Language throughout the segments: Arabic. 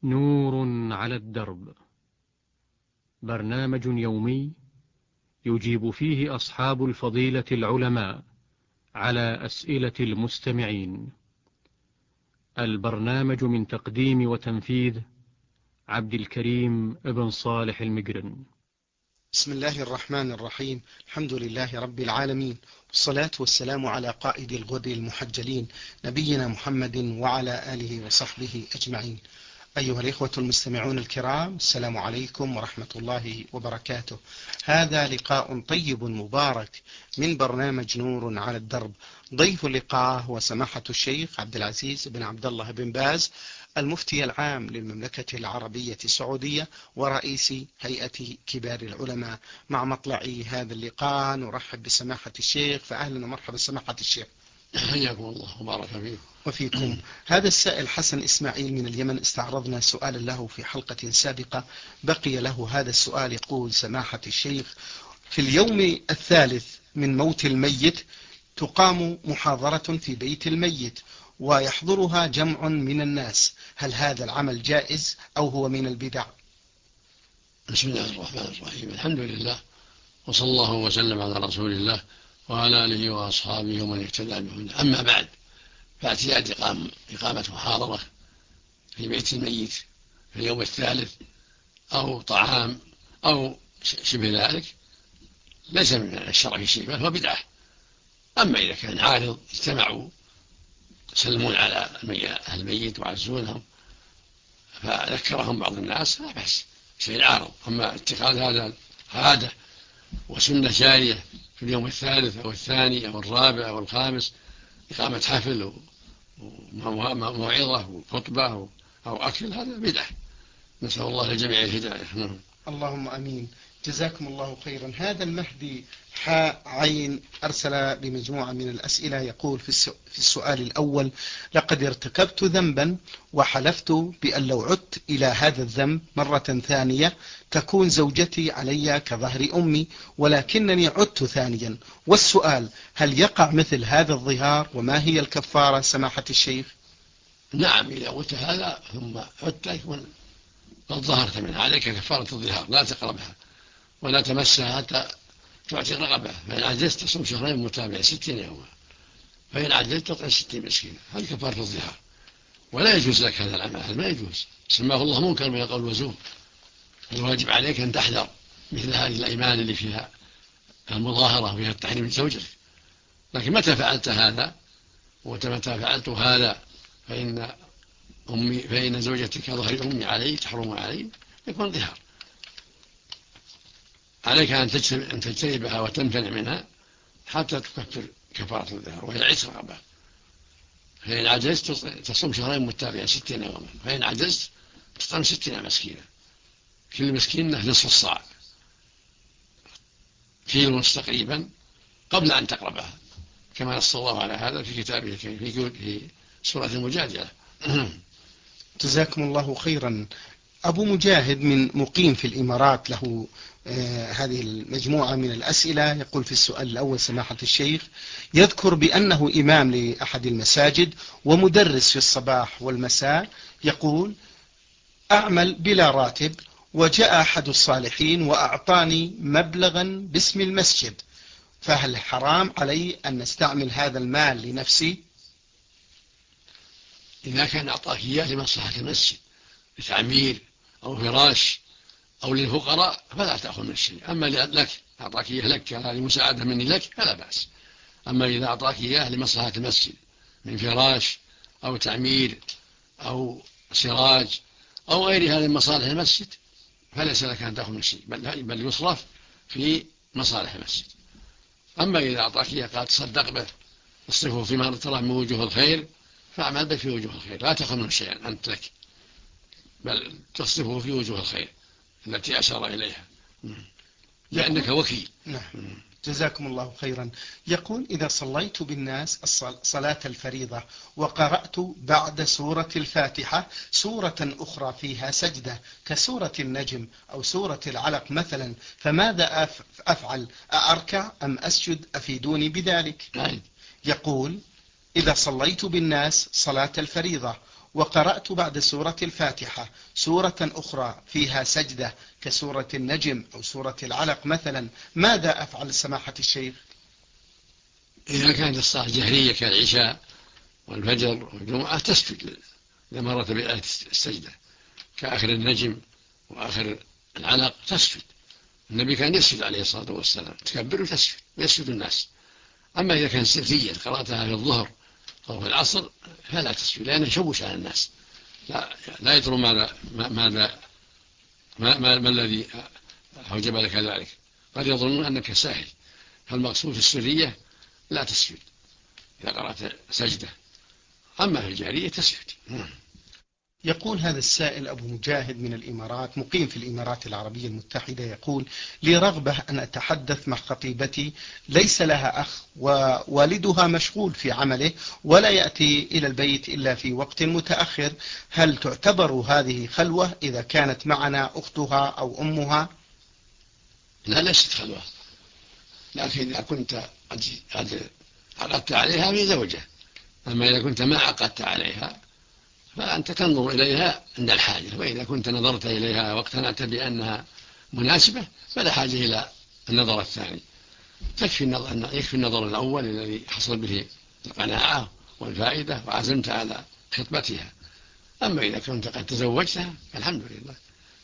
نور على الدرب، برنامج يومي يجيب فيه أصحاب الفضيلة العلماء على أسئلة المستمعين. البرنامج من تقديم وتنفيذ عبد الكريم بن صالح المقرن. بسم الله الرحمن الرحيم. الحمد لله رب العالمين، والصلاة والسلام على قائد الغر المحجلين نبينا محمد وعلى آله وصحبه أجمعين. أيها الإخوة المستمعون الكرام، السلام عليكم ورحمة الله وبركاته. هذا لقاء طيب مبارك من برنامج نور على الدرب. ضيف اللقاء هو سماحة الشيخ عبد العزيز بن عبد الله بن باز، المفتي العام للمملكة العربية السعودية ورئيس هيئة كبار العلماء. مع مطلع هذا اللقاء نرحب بسماحة الشيخ، فأهلا ومرحبا سماحة الشيخ. حياكم الله وبارك فيكم. وفيكم. هذا السائل حسن إسماعيل من اليمن، استعرضنا سؤالا له في حلقة سابقة، بقي له هذا السؤال. يقول سماحة الشيخ: في اليوم الثالث من موت الميت تقام محاضرة في بيت الميت ويحضرها جمع من الناس، هل هذا العمل جائز أو هو من البدع؟ بسم الله الرحمن الرحيم، الحمد لله، وصلى الله وسلم على رسول الله وعلى آله وأصحابه ومن اهتدى بهداه. أما بعد، فاعتياد إقامة محاضرة في بيت الميت في اليوم الثالث أو طعام أو شبه ذلك ليس من الشرع شيء، بل هو بدعة. أما إذا كان عارض اجتمعوا يسلمون على أهل الميت وعزونهم فذكرهم بعض الناس لا بأس، شيء عارض. أما اتخاذ هذا عادة وسنة جارية في اليوم الثالث أو الثاني أو الرابع أو الخامس إقامة حفل وموعظة وخطبة أو أكل، هذا بدعة. نسأل الله للجميع الهداية. اللهم أمين. جزاكم الله خيرا. هذا المهدي حاء عين أرسل بمجموعة من الأسئلة، يقول في السؤال الأول: لقد ارتكبت ذنبا وحلفت بأن لو عدت إلى هذا الذنب مرة ثانية تكون زوجتي علي كظهر أمي، ولكنني عدت ثانيا، والسؤال: هل يقع مثل هذا الظهار وما هي الكفارة سماحة الشيخ؟ نعم، إذا قلت هذا ثم عدت يكون قد ظهرت منها، عليك كفارة الظهار، لا تقربها ولا تمسها حتى تعتق رقبة. فإن عجزت تصوم شهرين متابعين 60 يوما، فإن عجزت تطعم 60 مسكينا، هذه كفارة الظهار. ولا يجوز لك هذا العمل، هذا ما يجوز، سماه الله منكر من القول وزور. الواجب عليك أن تحذر مثل هذه الأيمان اللي فيها المظاهرة وفيها التحريم لزوجك. لكن متى فعلت هذا ومتى فعلت هذا فإن زوجتك كظهر أمي علي تحرم علي، يكون ظهار. عليك أن تجتنبها وتمتنع منها حتى تكفر كفارة الظهار، وهي عتق رقبة. فإن عجزت تصوم شهرين متابعين 60 يوما، فإن عجزت تطعم 60 مسكينا، كل مسكينة نصف الصاع، كيلو تقريبا، قبل أن تقربها، كما نص الله على هذا في كتابه في سورة المجادلة. جزاكم الله خيرا. أبو مجاهد من مقيم في الإمارات له هذه المجموعة من الأسئلة، يقول في السؤال الأول: سماحة الشيخ، يذكر بأنه إمام لأحد المساجد ومدرس في الصباح والمساء، يقول: أعمل بلا راتب، وجاء أحد الصالحين وأعطاني مبلغا باسم المسجد، فهل حرام علي أن نستعمل هذا المال لنفسي؟ إذا كان أعطاك إياه لمصلحة المسجد، لتعمير أو فراش أو للفقراء، فلا تأخذ من الشيء. أما لك أعطاك إياه لك هذه مساعدة مني لك فلا بأس. أما إذا أعطاك إياه لمصلحة المسجد من فراش أو تعمير أو سراج أو غير هذه مصالح المسجد، فليس لك أن تأخذ من الشيء، بل يصرف في مصالح المسجد. أما إذا أعطاك إياه قال تصدق به، تصرفه فيما ترى من وجوه الخير، فاعمل به في وجوه الخير، لا تأخذ منه شيئا أنت لك، بل تصرفه في وجوه الخير التي أشار إليها، لأنك وكيل. نعم. جزاكم الله خيرا. يقول: إذا صليت بالناس صلاة الفريضة وقرأت بعد سورة الفاتحة سورة أخرى فيها سجدة كسورة النجم أو سورة العلق مثلا، فماذا أفعل؟ أركع أم أسجد؟ أفيدوني بذلك. يقول: إذا صليت بالناس صلاة الفريضة وقرأت بعد سورة الفاتحة سورة أخرى فيها سجدة كسورة النجم أو سورة العلق مثلا، ماذا أفعل سماحة الشيخ؟ إذا كانت الصلاة جهرية كالعشاء والفجر والجمعة تسجد إذا مرت بآية السجدة كآخر النجم وآخر العلق تسجد. النبي كان يسجد عليه الصلاة والسلام، تكبر وتسجد ويسجد الناس. أما إذا كان سرية قرأتها في الظهر أو في العصر فلا تسجد، لأنه يشوش على الناس، لا يدرون ما الذي أوجب لك ذلك، قد يظنون أنك ساهل. فالمقصود في السرية لا تسجد إذا قرأت سجدة، أما في الجهرية تسجد. يقول هذا السائل أبو مجاهد من الإمارات، مقيم في الإمارات العربية المتحدة، يقول: لي رغبة أن أتحدث مع خطيبتي ليس لها أخ ووالدها مشغول في عمله ولا يأتي إلى البيت إلا في وقت متأخر، هل تعتبر هذه خلوة إذا كانت معنا أختها أو أمها؟ لا، ليست خلوة، لكن إذا كنت قد عقدت عليها في زوجة. أما إذا كنت ما عقدت عليها فأنت تنظر إليها عند الحاجة، وإذا كنت نظرت إليها واقتنعت بأنها مناسبة فلا حاجة إلى النظر الثاني، يكفي النظر الأول الذي حصل به القناعة والفائدة وعزمت على خطبتها. أما إذا كنت قد تزوجتها فالحمد لله.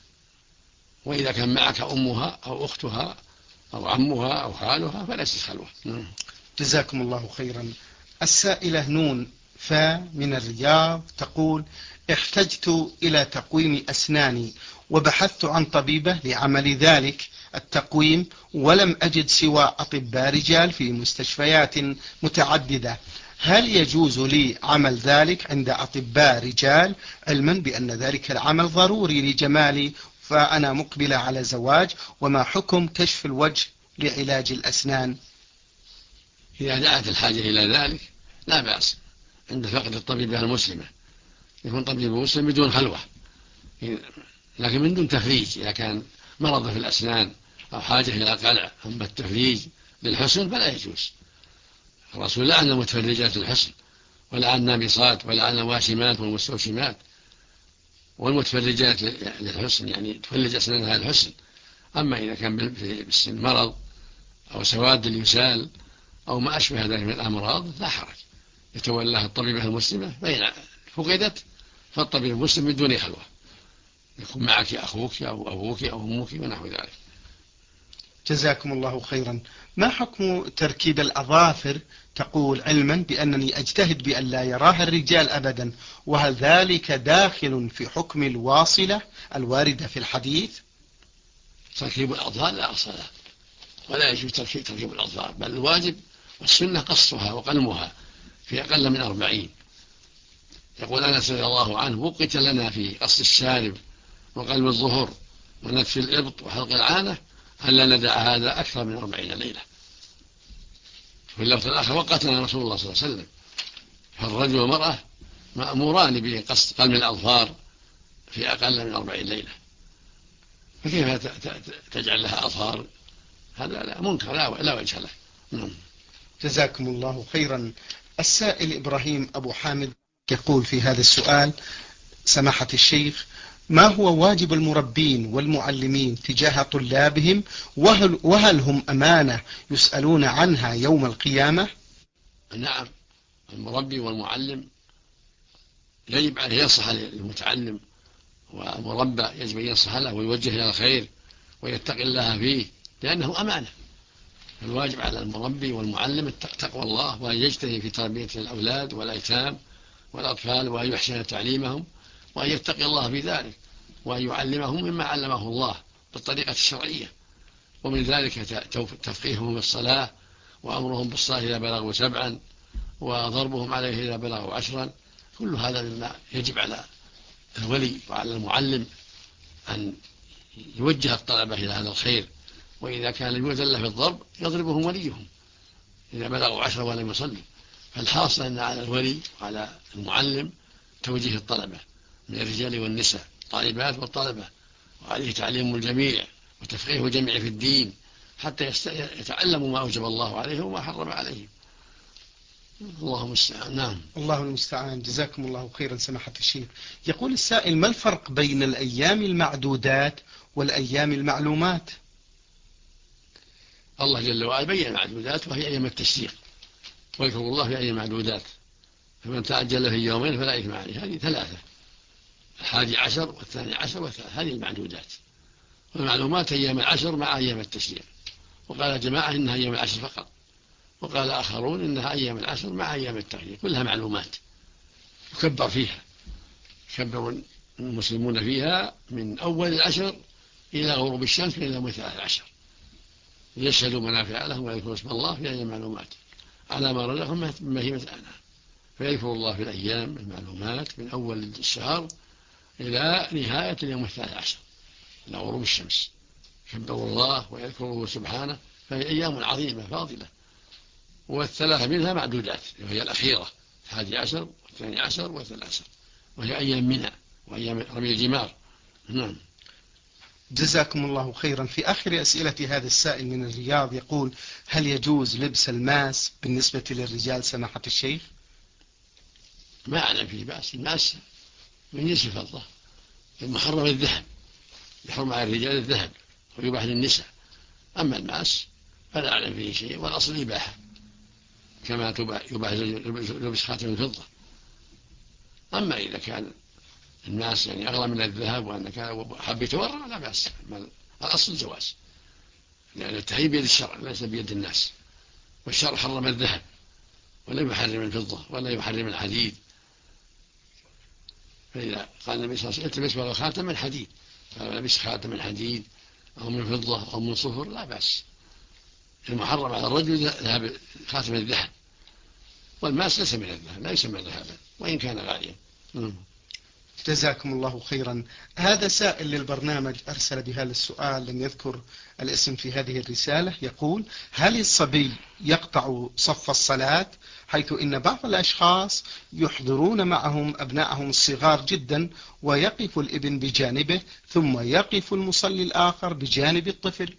وإذا كان معك أمها أو أختها أو عمها أو خالها فليست خلوة. جزاكم الله خيرا. السائلة نون من الرياض تقول: احتجت إلى تقويم أسناني وبحثت عن طبيبة لعمل ذلك التقويم ولم أجد سوى أطباء رجال في مستشفيات متعددة، هل يجوز لي عمل ذلك عند أطباء رجال، علما بأن ذلك العمل ضروري لجمالي فأنا مقبلة على زواج؟ وما حكم كشف الوجه لعلاج الأسنان؟ إذا دعت الحاجة إلى ذلك لا بأس، عند فقد الطبيبة المسلمة يكون طبيب مسلم بدون خلوة، لكن من دون تفريج. إذا كان مرض في الأسنان أو حاجة إلى قلع، أما التفريج للحسن فلا يجوز. الرسول لعن متفرجات الحسن ولعن النامصات ولعن الواشمات والمستوشمات. والمتفرجات للحسن يعني تفرج أسنانها الحسن. أما إذا كان بالسن مرض أو سواد اليسال أو ما أشبه ذلك من الأمراض لا حرج، يتولاها الطبيبة المسلمة، فإن فقدت فالطبيب المسلم بدون خلوة، يكون معك أخوك أو أبوك أو أمك ونحو ذلك. جزاكم الله خيرا. ما حكم تركيب الأظافر؟ تقول: علما بأنني أجتهد بأن لا يراها الرجال أبدا، وهل ذلك داخل في حكم الواصلة الواردة في الحديث؟ تركيب الأظفار لا أصل له، ولا يجوز تركيب الأظفار، بل الواجب والسنة قصها وقلمها في أقل من 40. يقول أنس رضي الله عنه: وقت لنا في قص الشارب وقلم الظهر ونتف الإبط وحلق العانة ألا ندع هذا أكثر من 40 ليلة. في اللفظ الآخر: وقتنا رسول الله صلى الله عليه وسلم. فالرجل والمرأة مأموران بقص قلم الأظفار في أقل من 40 ليلة، فكيف تجعل لها أظفار؟ هذا لا منكر لا وجه له. جزاكم الله خيرا. السائل إبراهيم أبو حامد يقول في هذا السؤال: سماحة الشيخ، ما هو واجب المربين والمعلمين تجاه طلابهم، وهل هم أمانة يسألون عنها يوم القيامة؟ نعم، المربي والمعلم يجب عليه ينصح للمتعلم، والمربى يجب أن ينصح له ويوجه إلى الخير ويتقي الله فيه، لأنه أمانة. الواجب على المربي والمعلم تقوى الله، وأن يجتهد في تربية الأولاد والأيتام والأطفال، وأن يحسن تعليمهم، وأن يتقي الله في ذلك، وأن يعلمهم مما علمه الله بالطريقة الشرعية. ومن ذلك تفقيههم بالصلاة، وأمرهم بالصلاة إذا بلغوا 7، وضربهم عليه إذا بلغوا 10. كل هذا مما يجب على الولي وعلى المعلم أن يوجه الطلبة إلى هذا الخير. وإذا كان لم يؤذن له في الضرب يضربهم وليهم إذا بلغوا 10 ولم يصلوا. فالحاصل أن على الولي وعلى المعلم توجيه الطلبة من الرجال والنساء، الطالبات والطلبة، وعليه تعليم الجميع وتفقيه الجميع في الدين حتى يتعلموا ما أوجب الله عليهم وما حرم عليهم. الله المستعان. نعم. الله المستعان. جزاكم الله خيرا سماحة الشيخ. يقول السائل: ما الفرق بين الأيام المعدودات والأيام المعلومات؟ الله جل وعلا بين المعدودات وهي أيام التشريق، ويذكر الله في أيام معدودات، فمن تعجل في يومين فلا إثم عليه. هذه ثلاثة: 11 و12 و3، هذه المعدودات. والمعلومات أيام العشر مع أيام التشريق. وقال جماعة إنها أيام العشر فقط، وقال آخرون إنها أيام العشر مع أيام التشريق، كلها معلومات يكبر فيها، يكبر المسلمون فيها من أول العشر إلى غروب الشمس إلى مثال العشر، ليشهدوا منافع لهم ويذكروا اسم الله في أيام معلومات على ما رزقهم من بهيمة الأنعام. فيذكر الله في الأيام المعلومات من أول الشهر إلى نهاية اليوم 13 إلى غروب الشمس، يكبر الله ويذكره سبحانه، فهي أيام عظيمة فاضلة. والثلاثة منها معدودات، وهي الأخيرة 11 و12 و13، وهي أيام منى وأيام رمي الجمار. نعم. جزاكم الله خيرا. في آخر أسئلة هذا السائل من الرياض يقول: هل يجوز لبس الماس بالنسبة للرجال سماحة الشيخ؟ ما أعلم فيه بأس. الماس من جنس الفضة، المحرم الذهب، يحرم على الرجال الذهب ويباح للنساء. أما الماس فلا أعلم فيه شيء، والأصل الإباحة، كما يباح لبس خاتم الفضة. أما إذا كان الناس يعني أغلى من الذهب وأنك حب يتورع لا بأس، الأصل الجواز، لأن التحريم بيد الشرع ليس بيد الناس، والشرع حرم الذهب ولا يحرم الفضة ولا يحرم الحديد. فإذا قال النبي صلى الله عليه وسلم: التمس ولو خاتم من حديد، فلو لبس خاتم من حديد أو من فضة أو من صفر لا بأس. المحرم على الرجل خاتم الذهب، والماس ليس من الذهب، لا يسمى ذهبا وإن كان غاليا. جزاكم الله خيرا. هذا سائل للبرنامج أرسل بهذا السؤال، لم يذكر الاسم في هذه الرسالة. يقول: هل الصبي يقطع صف الصلاة، حيث إن بعض الأشخاص يحضرون معهم أبنائهم الصغار جدا، ويقف الابن بجانبه ثم يقف المصلي الآخر بجانب الطفل؟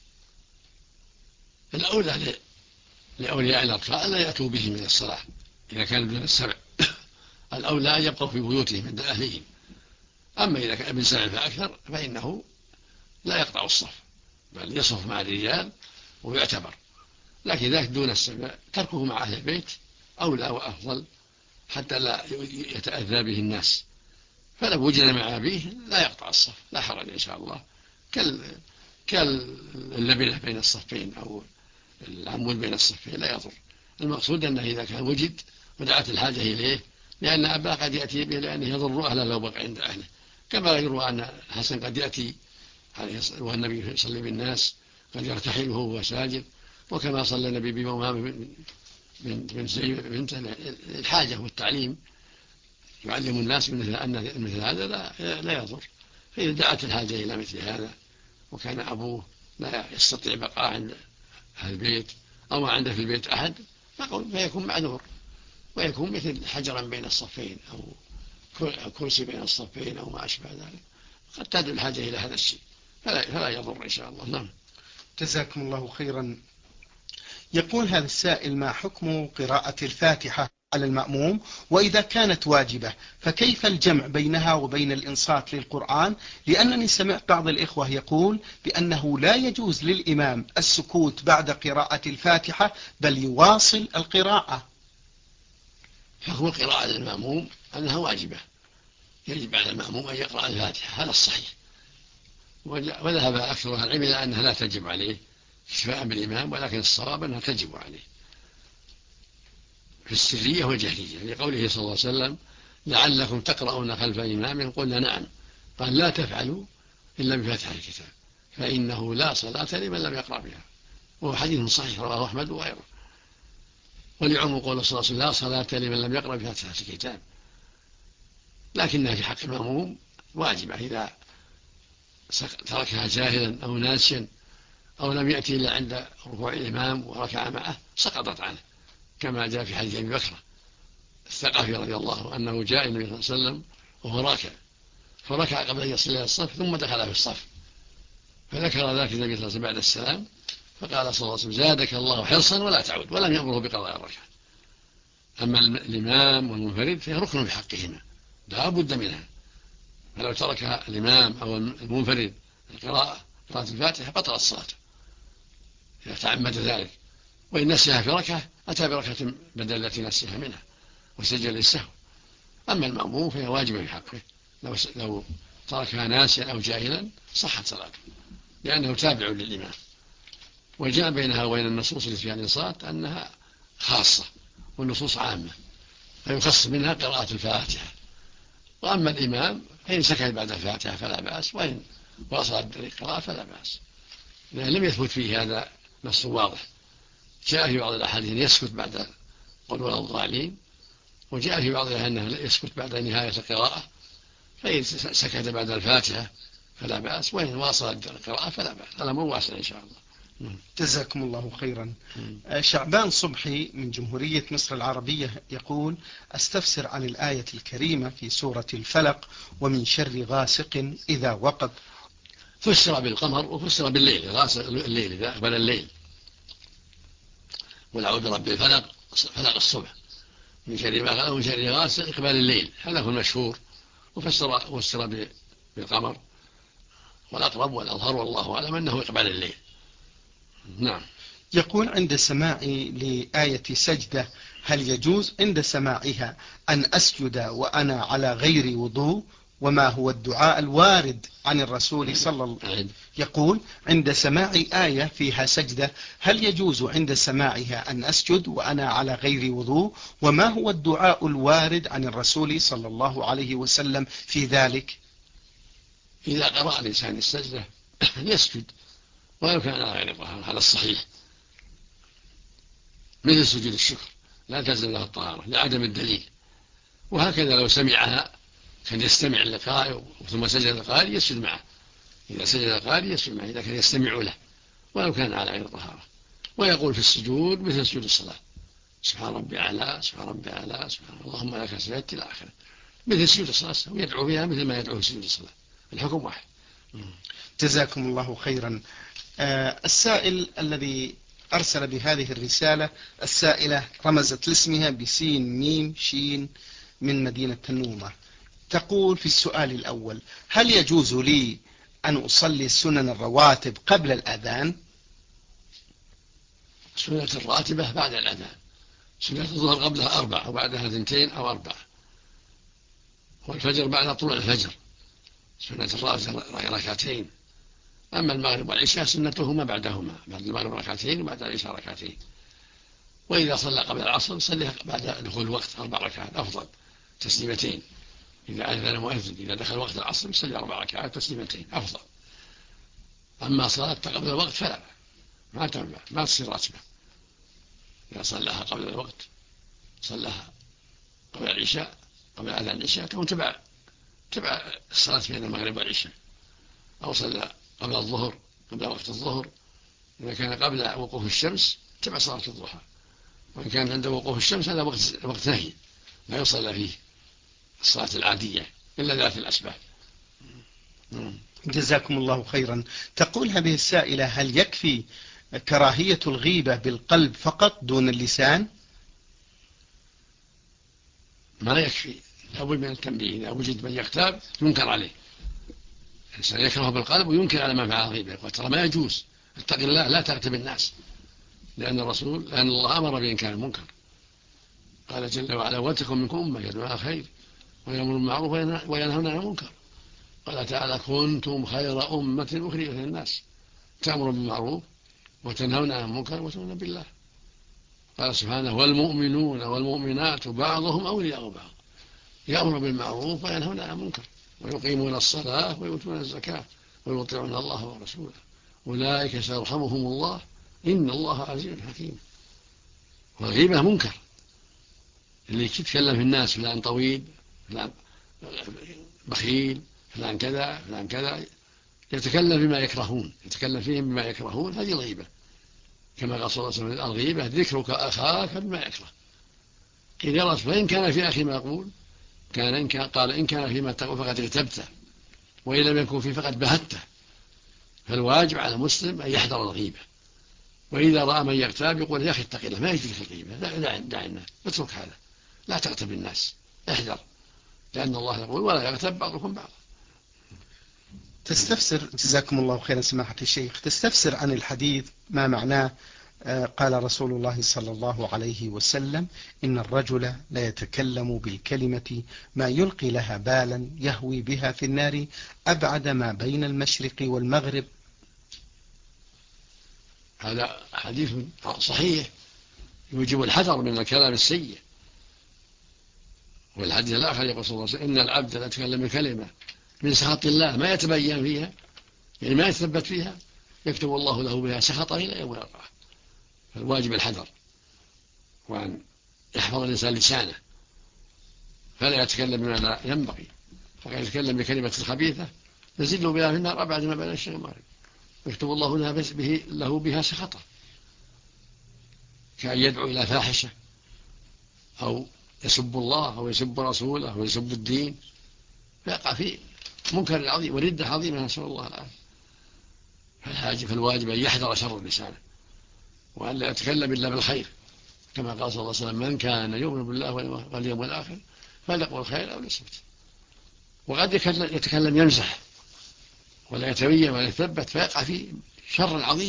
الأولى لأولياء الأطفال ألا يأتوا به من الصلاة إذا كان دون السبع، الأولى أن يبقوا في بيوتهم عند أهلهم. أما إذا كان ابن سبع فأكثر فإنه لا يقطع الصف، بل يصف مع الرجال ويعتبر. لكن ذاك دون السبع تركه مع أهل البيت أولى وأفضل، حتى لا يتأذى به الناس. فلو وجد مع أبيه لا يقطع الصف، لا حرج إن شاء الله، كاللبنة بين الصفين أو العمود بين الصفين لا يضر. المقصود أنه إذا كان وجد ودعت الحاجة إليه، لأن أباه قد يأتي به لأنه يضر أهله لو بقى عند أهله، كما يروى أن الحسن قد يأتي والنبي يصلي بالناس قد يرتحل وهو ساجد، وكما صلى النبي بأمامة بنت الحاجة والتعليم، يعلم الناس أن مثل هذا لا يضر. فإذا دعت الحاجة إلى مثل هذا وكان أبوه لا يستطيع بقاء عند أهل البيت أو ما عنده في البيت أحد فيكون معذور، ويكون مثل حجرا بين الصفين أو كرسي بين الصفين أو ما أشبه ذلك، قد تدعو الحاجة إلى هذا الشيء فلا يضر إن شاء الله. نعم. جزاكم الله خيرا. يقول هذا السائل: ما حكم قراءة الفاتحة على المأموم، وإذا كانت واجبة فكيف الجمع بينها وبين الإنصات للقرآن؟ لأنني سمعت بعض الإخوة يقول بأنه لا يجوز للإمام السكوت بعد قراءة الفاتحة، بل يواصل القراءة. حكم القراءة للمأموم أنها واجبة، يجب على المأموم أن يقرأ الفاتحة، هذا الصحيح. وذهب أكثر أهل العلم إلى أنها لا تجب عليه اكتفاء بالإمام، ولكن الصواب أنها تجب عليه في السرية والجهرية، لقوله صلى الله عليه وسلم: لعلكم تقرؤون خلف إمام. قلنا نعم. قال: لا تفعلوا إلا بفاتحة الكتاب، فإنه لا صلاة لمن لم يقرأ بها. وهو حديث صحيح رواه أحمد وغيره. ولعموم قول صلى الله عليه وسلم: لا صلاة لمن لم يقرأ بفاتحة الكتاب، لكنها في حق المأموم واجبة إذا تركها جاهلا أو ناسيا أو لم يأتي إلا عند ركوع الإمام وركع معه سقطت عنه، كما جاء في حديث أبي بكر الثقفي رضي الله عنه أنه جاء النبي صلى الله عليه وسلم وهو راكع، فركع قبل أن يصل إلى الصف ثم دخل في الصف، فذكر ذلك النبي صلى الله عليه وسلم بعد السلام، فقال صلى الله عليه وسلم: زادك الله حرصا ولا تعود، ولم يأمره بقضاء الركعة. أما الإمام والمنفرد فهي ركن بحقهما لا بد منها، فلو ترك الإمام أو المنفرد قراءة الفاتحة بطلت الصلاة إذا تعمد ذلك، وإن نسيها في ركعة أتى بركعة بدل التي نسيها منها وسجل للسهو. أما المأموم فهي واجبة في حقه، لو تركها ناسيا أو جاهلا صحت صلاته لأنه تابع للإمام. وجاء بينها وبين النصوص التي فيها الإنصات أنها خاصة والنصوص عامة، فيخص منها قراءة الفاتحة. وأما الإمام فإن سكت بعد الفاتحة فلا بأس، وإن وصلت القراءة فلا بأس، لأن لم يثبت فيه هذا نص واضح. جاء في بعض الأحاديث أن يسكت بعد قل ولا الضالين، وجاء في بعضها أنه يسكت بعد نهاية القراءة، فإن سكت بعد الفاتحة فلا بأس، وإن واصلت القراءة فلا بأس. الأمر واسع إن شاء الله. جزاكم الله خيرا. شعبان صبحي من جمهورية مصر العربية يقول: أستفسر عن الآية الكريمة في سورة الفلق: ومن شر غاسق إذا وقب. فسر بالقمر وفسر بالليل، غاسق الليل إذا أقبل الليل، والأعوذ برب الفلق فلق الصبح، من شر ما خلق ومن شر غاسق إقبال الليل، هذا هو المشهور. وفسر بالقمر، والأقرب والأظهر والله أعلم أنه إقبال الليل. نعم. يقول: عند سماعي لآية سجدة هل يجوز عند سماعها أن أسجد وأنا على غير وضوء؟ وما هو الدعاء الوارد عن الرسول صلى الله عليه وسلم؟ يقول: عند سماع آية فيها سجدة هل يجوز عند سماعها أن أسجد وأنا على غير وضوء؟ وما هو الدعاء الوارد عن الرسول صلى الله عليه وسلم في ذلك؟ إذا قرأ الإنسان السجدة يسجد ولو كان على غير طهارة، هذا الصحيح، مثل سجود الشكر لا تلزم له الطهارة لعدم الدليل. وهكذا لو سمعها كان يستمع للقارئ ثم سجد القارئ يسجد معه، إذا سجد القارئ يسجد معه إذا كان يستمع له ولو كان على غير طهارة. ويقول في السجود مثل سجود الصلاة: سبحان ربي أعلى سبحان ربي أعلى سبحان اللهم لك سجدت إلى آخره، مثل سجود الصلاة، ويدعو بها مثل ما يدعو في سجود الصلاة، الحكم واحد. جزاكم الله خيرا. السائل الذي أرسل بهذه الرسالة، السائلة رمزت لاسمها بسين ميم شين من مدينة تنومة، تقول في السؤال الأول: هل يجوز لي أن أصلي السنن الرواتب قبل الأذان؟ سنة الراتبة بعد الأذان، سنة الظهر قبلها 4 وبعدها 2 أو 4، والفجر بعد طلوع الفجر سنة الراتبة ركعتين. أما المغرب والعشاء سنتهما بعدهما، بعد المغرب ركعتين وبعد العشاء ركعتين. وإذا صلى قبل العصر صلي بعد دخول الوقت 4 ركعات أفضل، تسليمتين. إذا أذن المؤذن إذا دخل وقت العصر يصلي 4 ركعات تسليمتين أفضل. أما صلاة قبل الوقت فلا، ما تنفع، ما تصير راتبة. إذا صلىها قبل الوقت صلىها قبل العشاء قبل أذان العشاء تكون تبع الصلاة بين المغرب والعشاء، أو صلى قبل الظهر قبل وقت الظهر إذا كان قبل وقوف الشمس تبع صلاة الضحى، وإن كان عند وقوف الشمس هذا وقت نهي لا يصلى فيه الصلاة العادية إلا ذات الأسباب. جزاكم الله خيرا. تقول هذه السائلة: هل يكفي كراهية الغيبة بالقلب فقط دون اللسان؟ ما يكفي، لابد من التنبيه. إذا وجد من يغتاب ينكر عليه، الإنسان يكره بالقلب وينكر على من فعل الغيبة، وترى ما يجوز، اتق الله لا تغتب الناس، لأن الله أمر بإنكار المنكر، قال جل وعلا: ولتكن منكم أمة يدعون خير ويأمرون بالمعروف وينهون عن المنكر. قال تعالى: كنتم خير أمة أخرجت للناس تأمرون بالمعروف وتنهون عن المنكر وتؤمنون بالله. قال سبحانه: والمؤمنون والمؤمنات بعضهم أولياء بعض يأمرون بالمعروف وينهون عن المنكر ويقيمون الصلاة ويؤتون الزكاة ويطيعون الله ورسوله أولئك سيرحمهم الله إن الله عزيز حكيم. والغيبة منكر، اللي يتكلم في الناس فلان طويل فلان بخيل فلان كذا فلان كذا، يتكلم بما يكرهون، يتكلم فيهم بما يكرهون، هذه الغيبة، كما قال صلى الله عليه وسلم: الغيبة ذكرك أخاك بما يكره. إذا رأت فإن كان في أخي ما يقول قال إن كان فيما تقول فقد اغتبته، وإن لم يكن فيه فقد بهته. فالواجب على المسلم أن يحذر الغيبة، وإذا رأى من يغتاب يقول: يا أخي اتق الله، ما يجري في الغيبة، دعنا اترك هذا، لا تغتب الناس، احذر، لأن الله يقول ولا يغتب بعضكم بعضا. تستفسر جزاكم الله خيرا سماحة الشيخ، تستفسر عن الحديث ما معناه قال رسول الله صلى الله عليه وسلم إن الرجل لا يتكلم بالكلمة ما يلقي لها بالا يهوي بها في النار أبعد ما بين المشرق والمغرب. هذا حديث صحيح يوجب الحذر من الكلام السيء. والحديث الآخر يقول صلى الله عليه وسلم إن العبد لا يتكلم بكلمة من سخط الله ما يتبين فيها، يعني ما يتثبت فيها، يكتب الله له بها سخطا إلى يوم يلقاه. فالواجب الحذر، وأن يحفظ الإنسان لسانه فلا يتكلم بما لا ينبغي، فقد يتكلم بكلمة خبيثة يزل بها في النار أبعد ما بين الشيء والمغرب، يكتب الله له بها سخطا، كأن يدعو إلى فاحشة أو يسب الله أو يسب رسوله أو يسب الدين، فيقع في منكر عظيم وردة عظيمة، نسأل الله العافية. فالواجب أن يحذر شر لسانه، وأن لا يتكلم إلا بالخير، كما قال صلى الله عليه وسلم من كان يؤمن بالله واليوم الآخر فليقل خير أو ليصمت. وقد يتكلم يمزح ولا يتبين ولا يثبت فيقع في شر عظيم،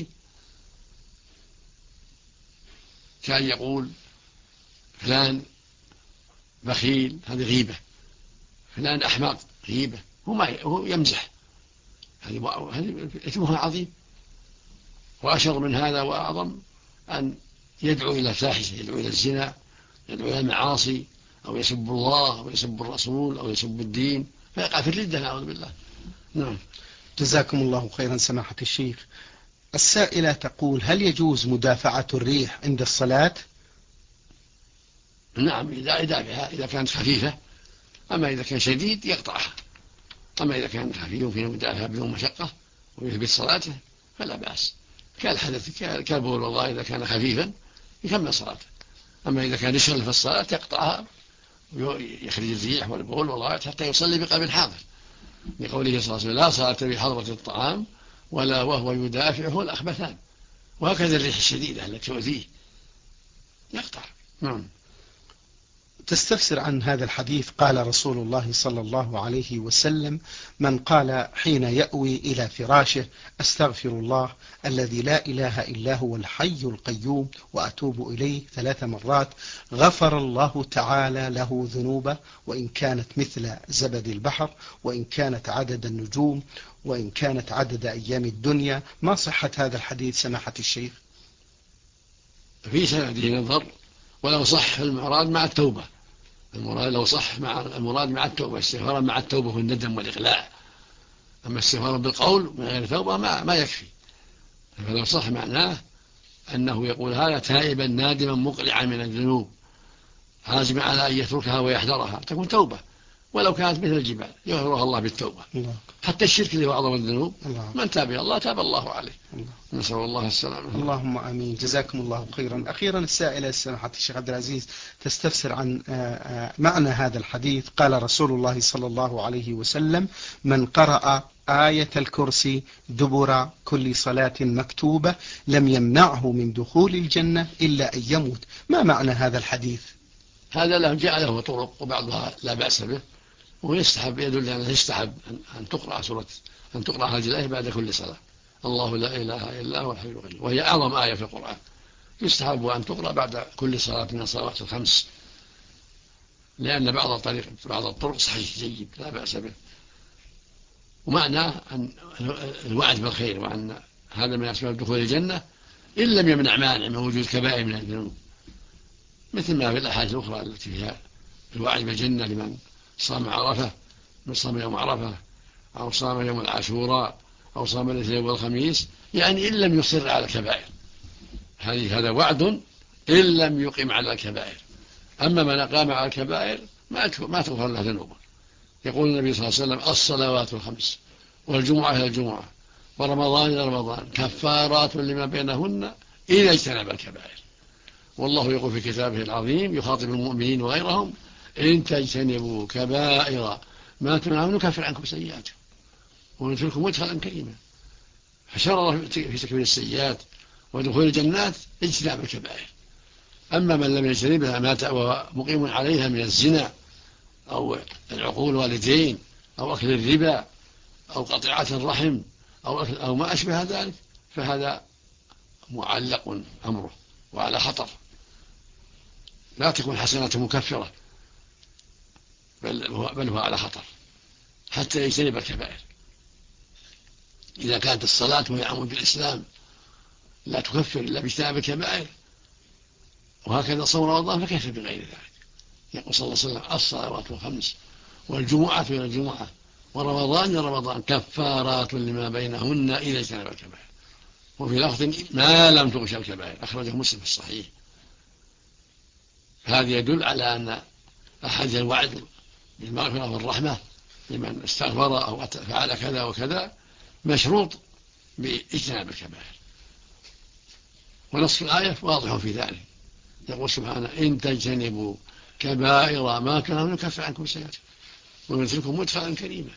كأن يقول فلان بخيل، هذه غيبة، فلان أحمق، غيبة، هو يمزح، هذه إثمها عظيم. وأشر من هذا وأعظم أن يدعو إلى فاحشة، يدعو إلى الزنا، يدعو إلى المعاصي، أو يسب الله أو يسب الرسول أو يسب الدين، فيقع في الردة نعوذ بالله. نعم. جزاكم الله خيرا سماحة الشيخ. السائلة تقول هل يجوز مدافعة الريح عند الصلاة؟ نعم، إذا كانت خفيفة، أما إذا كان شديد يقطعها، أما إذا كان خفيف وفيه مدافعة بدون مشقة ويثبت صلاته فلا بأس، كالحدث كالبول والله إذا كان خفيفا يكمل صلاته. أما إذا كان يشغل في الصلاة يقطعها ويخرج الريح والبول والغائط حتى يصلي بقلب حاضر، لقوله صلى الله عليه وسلم لا صلاة بحضرة الطعام ولا وهو يدافعه الأخبثان. وهكذا الريح الشديدة التي تؤذيه يقطع. نعم. تستفسر عن هذا الحديث قال رسول الله صلى الله عليه وسلم من قال حين يأوي إلى فراشه أستغفر الله الذي لا إله إلا هو الحي القيوم وأتوب إليه 3 مرات غفر الله تعالى له ذنوبه وإن كانت مثل زبد البحر وإن كانت عدد النجوم وإن كانت عدد أيام الدنيا. ما صحة هذا الحديث سماحة الشيخ؟ في سنده نظر، ولو صح المراد مع التوبة، المراد لو صح المراد مع التوبة، استغفارا مع التوبة والندم والإقلاع. أما استغفارا بالقول من غير توبة ما يكفي. فلو صح معناه أنه يقول هذا تائبا نادما مقلعا من الذنوب عازما على أن يتركها ويحذرها تكون توبة، ولو كانت مثل الجبال يغفرها الله بالتوبة. حتى الشرك اللي هو أعظم الذنوب من تاب الله تاب الله عليه. نسأل الله السلامة. اللهم آمين. جزاكم الله خيرا. أخيرا السائلة سماحة الشيخ عبد العزيز تستفسر عن معنى هذا الحديث قال رسول الله صلى الله عليه وسلم من قرأ آية الكرسي دبر كل صلاة مكتوبة لم يمنعه من دخول الجنة إلا أن يموت. ما معنى هذا الحديث؟ هذا له جعله طرق وبعضها لا بأس به، ويستحب يدل أنه يستحب أن تقرأ هذه الآية بعد كل صلاة، الله لا إله إلا هو الحي القيوم، وهي أعظم آية في القرآن، يستحب أن تقرأ بعد كل صلاة من الصلوات الخمس، لأن بعض الطرق صحيح جيد لا بأس به. ومعناه أن الوعد بالخير، وأن هذا من أسباب دخول الجنة إن لم يمنع مانع من وجود كبائر من الذنوب، مثل ما في الأحاديث الأخرى التي فيها الوعد بالجنة لمن صام عرفة، من صام يوم عرفة أو صام يوم العاشوراء أو صام الاثنين والخميس، يعني إن لم يصر على الكبائر، هذا وعد إن لم يقم على الكبائر. أما من أقام على الكبائر ما تغفر له ذنوبه. يقول النبي صلى الله عليه وسلم الصلوات الخمس والجمعة إلى الجمعة ورمضان إلى رمضان كفارات لما بينهن إذا اجتنب الكبائر. والله يقول في كتابه العظيم يخاطب المؤمنين وغيرهم إن تجتنبوا كبائر ما تنهون نكفر عنكم سيئاتكم وندخلكم مدخلا كريما. فشرع الله في تكفير السيئات ودخول الجنات اجتناب الكبائر، أما من لم يجتنبها مات وهو مقيم عليها من الزنا أو العقول والدين أو أكل الربا أو قطيعة الرحم أو ما أشبه ذلك، فهذا معلق أمره وعلى خطر، لا تكون حسناته مكفرة، بل هو على خطر حتى يجتنب الكبائر. إذا كانت الصلاة وهي عمود الإسلام لا تكفر إلا باجتناب الكبائر، وهكذا صوم رمضان فكيف بغير ذلك؟ يقول صلى الله عليه وسلم: الصلوات الخمس والجمعة إلى الجمعة ورمضان إلى رمضان كفارات لما بينهن إذا اجتنب الكبائر. وفي لفظ: ما لم تغش الكبائر، أخرجه مسلم في الصحيح. هذا يدل على أن أحد الوعد بالمغفرة والرحمة لمن استغفر أو فعل كذا وكذا مشروط باجتناب الكبائر، ونص الآية واضح في ذلك. يقول سبحانه: إن تجتنبوا كبائر ما كان نكفر عنكم سيئاتكم وندخلكم مدخلا كريما.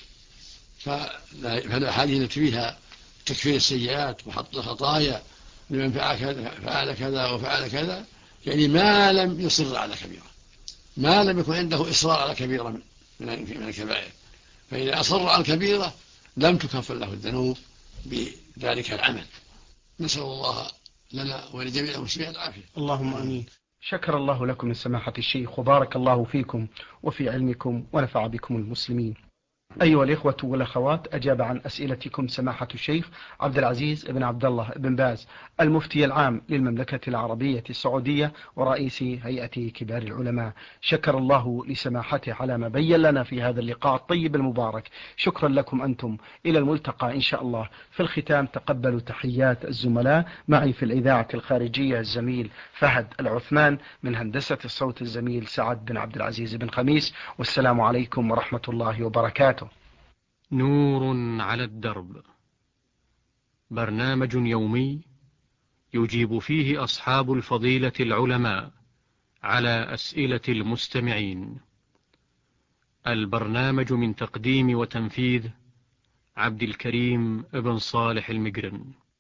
فالأحاديث التي فيها تكفير السيئات وحط الخطايا لمن فعل كذا وفعل كذا، يعني ما لم يصر على كبيرة، ما لم يكن عنده إصرار على كبيرة من الكبائر. فإذا أصر على الكبيرة لم تكفر له الذنوب بذلك العمل. نسأل الله لنا ولجميع المسلمين العافية. اللهم آمين. شكر الله لكم من سماحة الشيخ، وبارك الله فيكم وفي علمكم ونفع بكم المسلمين. أيها الإخوة والأخوات، أجاب عن أسئلتكم سماحة الشيخ عبد العزيز بن عبد الله بن باز، المفتي العام للمملكة العربية السعودية ورئيس هيئة كبار العلماء. شكر الله لسماحته على ما بين لنا في هذا اللقاء الطيب المبارك. شكرا لكم أنتم. إلى الملتقى إن شاء الله. في الختام تقبلوا تحيات الزملاء معي في الإذاعة الخارجية الزميل فهد العثمان، من هندسة الصوت الزميل سعد بن عبد العزيز بن خميس، والسلام عليكم ورحمة الله وبركاته. نور على الدرب، برنامج يومي يجيب فيه أصحاب الفضيلة العلماء على أسئلة المستمعين. البرنامج من تقديم وتنفيذ عبد الكريم ابن صالح المقرن.